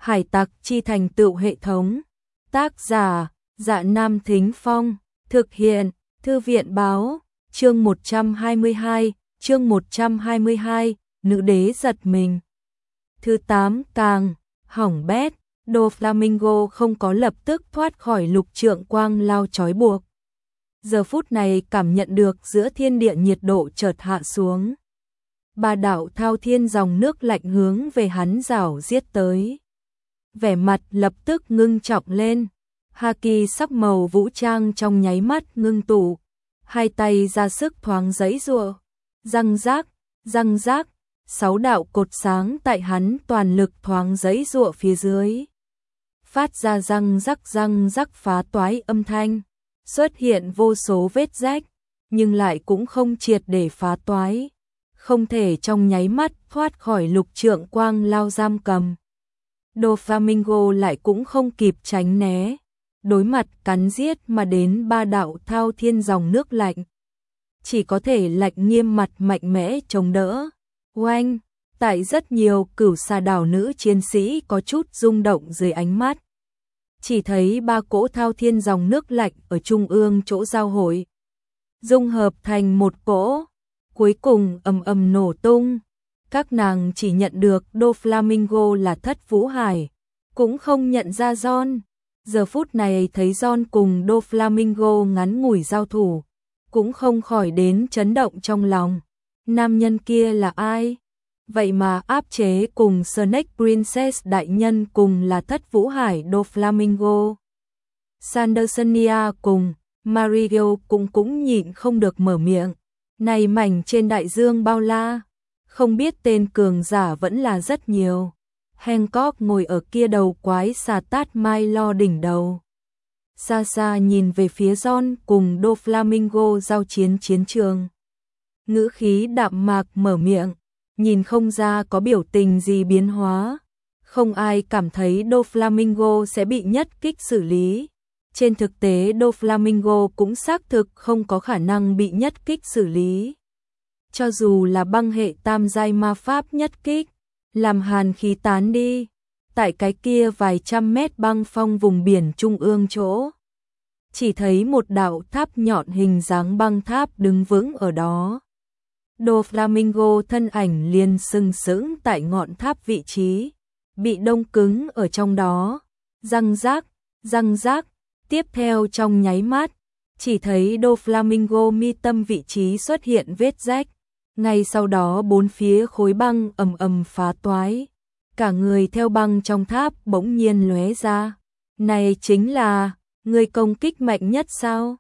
Hải tặc chi thành tựu hệ thống. Tác giả, Dạ Nam Thính Phong. Thực hiện, Thư viện báo. Chương 122, nữ đế giật mình. Thứ 8 càng, hỏng bét, Doflamingo không có lập tức thoát khỏi lục trượng quang lao trói buộc. Giờ phút này cảm nhận được giữa thiên địa nhiệt độ chợt hạ xuống. Ba đạo thao thiên dòng nước lạnh hướng về hắn rảo giết tới. Vẻ mặt lập tức ngưng trọng lên. Haki sắc màu vũ trang trong nháy mắt ngưng tụ. Hai tay ra sức thoáng giãy giụa. Răng rác, 6 đạo cột sáng tại hắn toàn lực thoáng giãy giụa phía dưới. Phát ra răng rắc phá toái âm thanh. Xuất hiện vô số vết rách, nhưng lại cũng không triệt để phá toái. Không thể trong nháy mắt thoát khỏi lục trượng quang lao giam cầm. Doflamingo lại cũng không kịp tránh né. Đối mặt cắn giết mà đến ba đạo thao thiên dòng nước lạnh. Chỉ có thể lạnh nghiêm mặt mạnh mẽ chống đỡ. Oanh, tại rất nhiều cửu xà đảo nữ chiến sĩ có chút rung động dưới ánh mắt. Chỉ thấy ba cỗ thao thiên dòng nước lạnh ở trung ương chỗ giao hội. Dung hợp thành một cỗ, cuối cùng ầm ầm nổ tung. Các nàng chỉ nhận được Doflamingo là Thất Vũ Hải, cũng không nhận ra John. Giờ phút này thấy John cùng Doflamingo ngắn ngủi giao thủ, cũng không khỏi đến chấn động trong lòng. Nam nhân kia là ai? Vậy mà áp chế cùng Snake Princess đại nhân cùng là Thất Vũ Hải Doflamingo. Sandersonia cùng Mario cũng nhịn không được mở miệng. Này mảnh trên đại dương bao la, không biết tên cường giả vẫn là rất nhiều. Hancock ngồi ở kia đầu quái xà tát mai lo đỉnh đầu. Xa xa nhìn về phía John cùng Doflamingo giao chiến chiến trường. Ngữ khí đạm mạc mở miệng, nhìn không ra có biểu tình gì biến hóa. Không ai cảm thấy Doflamingo sẽ bị nhất kích xử lý. Trên thực tế Doflamingo cũng xác thực không có khả năng bị nhất kích xử lý. Cho dù là băng hệ tam giai ma pháp nhất kích, làm hàn khí tán đi. Tại cái kia vài trăm mét băng phong vùng biển trung ương chỗ. Chỉ thấy một đạo tháp nhọn hình dáng băng tháp đứng vững ở đó. Doflamingo thân ảnh liền sừng sững tại ngọn tháp vị trí, bị đông cứng ở trong đó. Răng rác, tiếp theo trong nháy mắt, chỉ thấy Doflamingo mi tâm vị trí xuất hiện vết rách. Ngay sau đó bốn phía khối băng ầm ầm phá toái. Cả người theo băng trong tháp bỗng nhiên lóe ra. Này chính là người công kích mạnh nhất sao?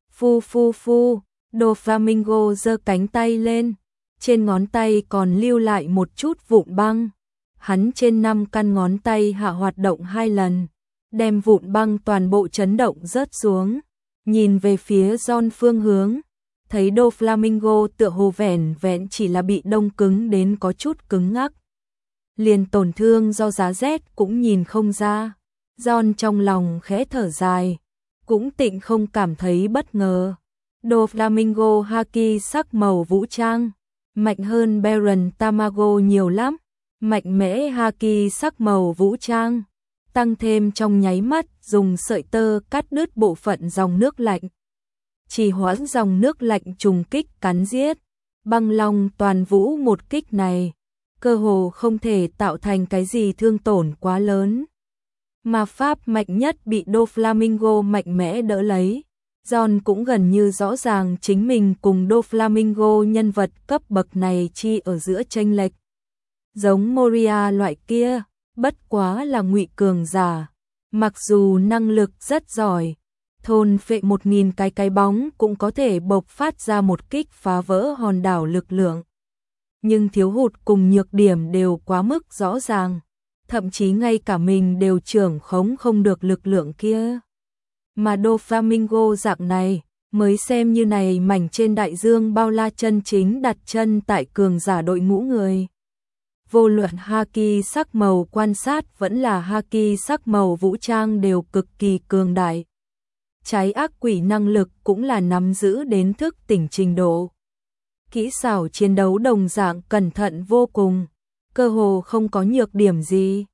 Phu. Doflamingo giơ cánh tay lên. Trên ngón tay còn lưu lại một chút vụn băng. Hắn trên 5 căn ngón tay hạ hoạt động 2 lần. Đem vụn băng toàn bộ chấn động rớt xuống. Nhìn về phía John phương hướng. Thấy Doflamingo tựa hồ vẻn vẹn chỉ là bị đông cứng đến có chút cứng ngắc. Liền tổn thương do giá rét cũng nhìn không ra. John trong lòng khẽ thở dài, cũng tịnh không cảm thấy bất ngờ. Doflamingo haki sắc màu vũ trang, mạnh hơn Baron Tamago nhiều lắm. Mạnh mẽ haki sắc màu vũ trang, tăng thêm trong nháy mắt dùng sợi tơ cắt đứt bộ phận dòng nước lạnh. Chỉ hoãn dòng nước lạnh trùng kích cắn giết. Băng long toàn vũ một kích này, cơ hồ không thể tạo thành cái gì thương tổn quá lớn. Ma pháp mạnh nhất bị Doflamingo mạnh mẽ đỡ lấy. John cũng gần như rõ ràng chính mình cùng Doflamingo nhân vật cấp bậc này chi ở giữa chênh lệch. Giống Moria loại kia, bất quá là ngụy cường giả. Mặc dù năng lực rất giỏi, thôn phệ 1000 cái bóng cũng có thể bộc phát ra một kích phá vỡ hòn đảo lực lượng. Nhưng thiếu hụt cùng nhược điểm đều quá mức rõ ràng. Thậm chí ngay cả mình đều trưởng khống không được lực lượng kia. Mà Doflamingo dạng này, mới xem như này mảnh trên đại dương bao la chân chính đặt chân tại cường giả đội ngũ người. Vô luận haki sắc màu quan sát vẫn là haki sắc màu vũ trang đều cực kỳ cường đại. Trái ác quỷ năng lực cũng là nắm giữ đến thức tỉnh trình độ. Kỹ xảo chiến đấu đồng dạng cẩn thận vô cùng, cơ hồ không có nhược điểm gì.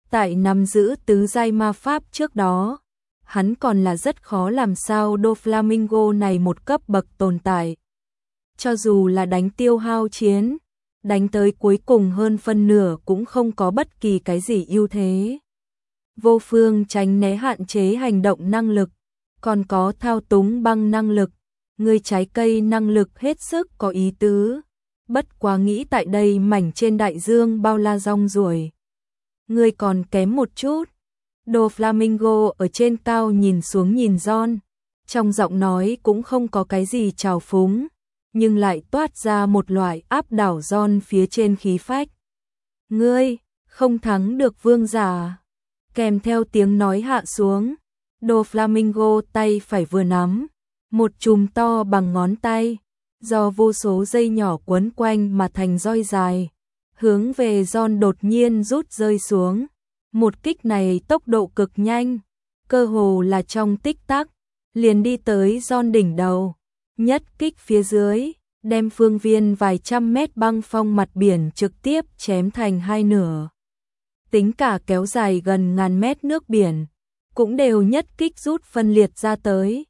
Tại nắm giữ tứ giai ma pháp trước đó, hắn còn là rất khó làm sao Doflamingo này một cấp bậc tồn tại. Cho dù là đánh tiêu hao chiến, đánh tới cuối cùng hơn phân nửa cũng không có bất kỳ cái gì ưu thế. Vô phương tránh né hạn chế hành động năng lực, còn có thao túng băng năng lực, người trái cây năng lực hết sức có ý tứ. Bất quá nghĩ tại đây mảnh trên đại dương bao la rong ruổi. Người còn kém một chút. Doflamingo ở trên cao nhìn xuống nhìn John, trong giọng nói cũng không có cái gì trào phúng, nhưng lại toát ra một loại áp đảo John phía trên khí phách. Ngươi, không thắng được vương giả. Kèm theo tiếng nói hạ xuống, Doflamingo tay phải vừa nắm, một chùm to bằng ngón tay, do vô số dây nhỏ quấn quanh mà thành roi dài, hướng về John đột nhiên rút rơi xuống. Một kích này tốc độ cực nhanh, cơ hồ là trong tích tắc, liền đi tới John đỉnh đầu, nhất kích phía dưới, đem phương viên vài trăm mét băng phong mặt biển trực tiếp chém thành hai nửa. Tính cả kéo dài gần ngàn mét nước biển, cũng đều nhất kích rút phân liệt ra tới.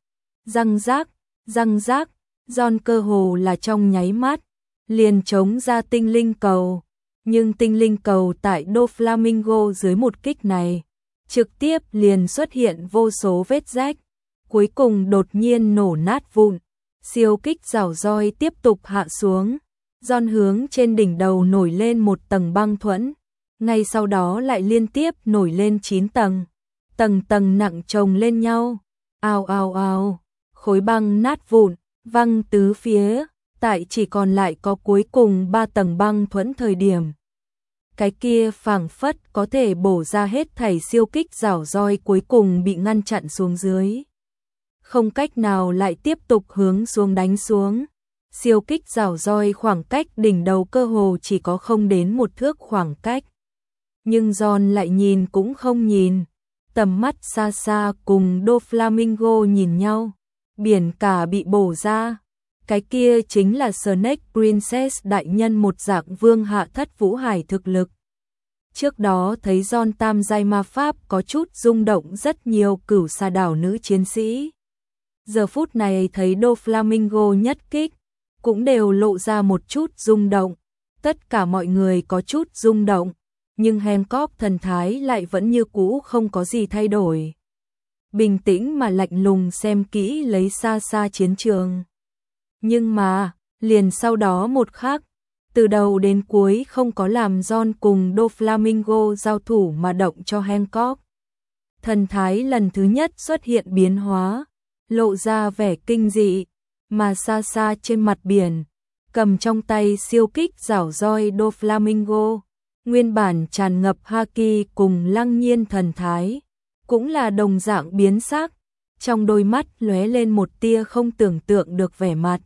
Răng rác, John cơ hồ là trong nháy mắt, liền chống ra tinh linh cầu. Nhưng tinh linh cầu tại Doflamingo dưới một kích này, trực tiếp liền xuất hiện vô số vết rách, cuối cùng đột nhiên nổ nát vụn. Siêu kích rảo roi tiếp tục hạ xuống, John hướng trên đỉnh đầu nổi lên một tầng băng thuẫn, ngay sau đó lại liên tiếp nổi lên 9 tầng, tầng nặng chồng lên nhau. Ào ào ào, khối băng nát vụn, văng tứ phía, tại chỉ còn lại có cuối cùng 3 tầng băng thuẫn thời điểm. Cái kia phảng phất có thể bổ ra hết thảy siêu kích rảo roi cuối cùng bị ngăn chặn xuống dưới. Không cách nào lại tiếp tục hướng xuống đánh xuống. Siêu kích rảo roi khoảng cách đỉnh đầu cơ hồ chỉ có không đến một thước khoảng cách. Nhưng John lại nhìn cũng không nhìn, tầm mắt xa xa cùng Doflamingo nhìn nhau, biển cả bị bổ ra. Cái kia chính là Snake Princess đại nhân một dạng vương hạ thất vũ hải thực lực. Trước đó thấy John tam giai ma pháp có chút rung động rất nhiều cửu sa đảo nữ chiến sĩ. Giờ phút này thấy Doflamingo nhất kích, cũng đều lộ ra một chút rung động. Tất cả mọi người có chút rung động, nhưng Hancock thần thái lại vẫn như cũ không có gì thay đổi. Bình tĩnh mà lạnh lùng xem kỹ lấy xa xa chiến trường. Nhưng mà, liền sau đó một khắc, từ đầu đến cuối không có làm John cùng Doflamingo giao thủ mà động cho Hancock. Thần thái lần thứ nhất xuất hiện biến hóa, lộ ra vẻ kinh dị, mà xa xa trên mặt biển, cầm trong tay siêu kích rảo roi Doflamingo, nguyên bản tràn ngập haki cùng lăng nhiên thần thái, cũng là đồng dạng biến sắc, trong đôi mắt lóe lên một tia không tưởng tượng được vẻ mặt.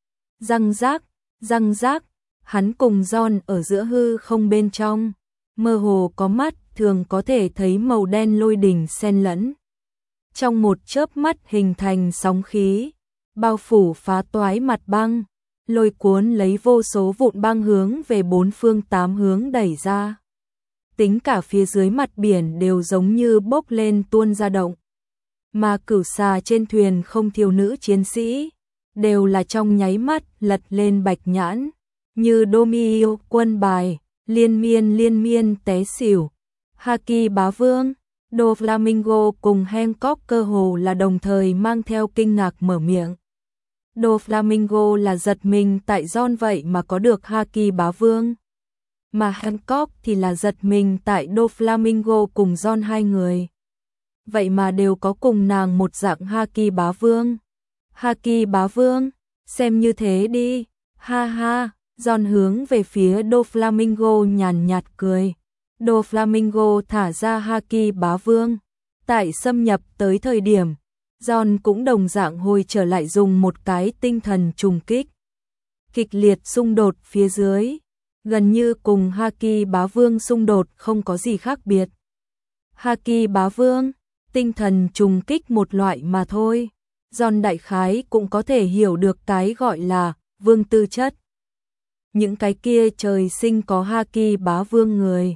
Răng rác, hắn cùng John ở giữa hư không bên trong, mơ hồ có mắt thường có thể thấy màu đen lôi đỉnh xen lẫn. Trong một chớp mắt hình thành sóng khí, bao phủ phá toái mặt băng, lôi cuốn lấy vô số vụn băng hướng về bốn phương tám hướng đẩy ra. Tính cả phía dưới mặt biển đều giống như bốc lên tuôn ra động. Mà cửu xà trên thuyền không thiếu nữ chiến sĩ, đều là trong nháy mắt lật lên bạch nhãn, như Domio quân bài, liên miên té xỉu. Haki bá vương, Doflamingo cùng Hancock cơ hồ là đồng thời mang theo kinh ngạc mở miệng. Doflamingo là giật mình tại John vậy mà có được Haki bá vương, mà Hancock thì là giật mình tại Doflamingo cùng John hai người. Vậy mà đều có cùng nàng một dạng Haki bá vương. Haki bá vương, xem như thế đi, ha ha. John hướng về phía Doflamingo nhàn nhạt cười. Doflamingo thả ra Haki bá vương. Tại xâm nhập tới thời điểm, John cũng đồng dạng hồi trở lại dùng một cái tinh thần trùng kích. Kịch liệt xung đột phía dưới, gần như cùng Haki bá vương xung đột không có gì khác biệt. Haki bá vương, tinh thần trùng kích một loại mà thôi. John đại khái cũng có thể hiểu được cái gọi là vương tư chất. Những cái kia trời sinh có Haki bá vương người,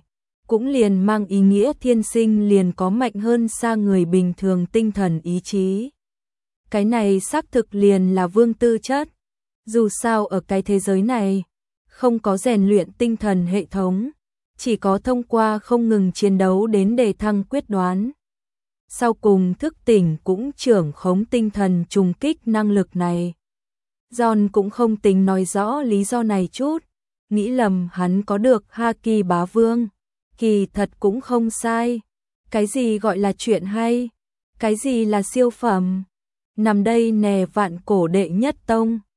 cũng liền mang ý nghĩa thiên sinh liền có mạnh hơn xa người bình thường tinh thần ý chí. Cái này xác thực liền là vương tư chất. Dù sao ở cái thế giới này, không có rèn luyện tinh thần hệ thống, chỉ có thông qua không ngừng chiến đấu đến đề thăng quyết đoán. Sau cùng thức tỉnh cũng trưởng khống tinh thần trùng kích năng lực này. John cũng không tính nói rõ lý do này chút, nghĩ lầm hắn có được Haki bá vương. Kỳ thật cũng không sai. Cái gì gọi là chuyện hay? Cái gì là siêu phẩm? Nằm đây nè vạn cổ đệ nhất tông.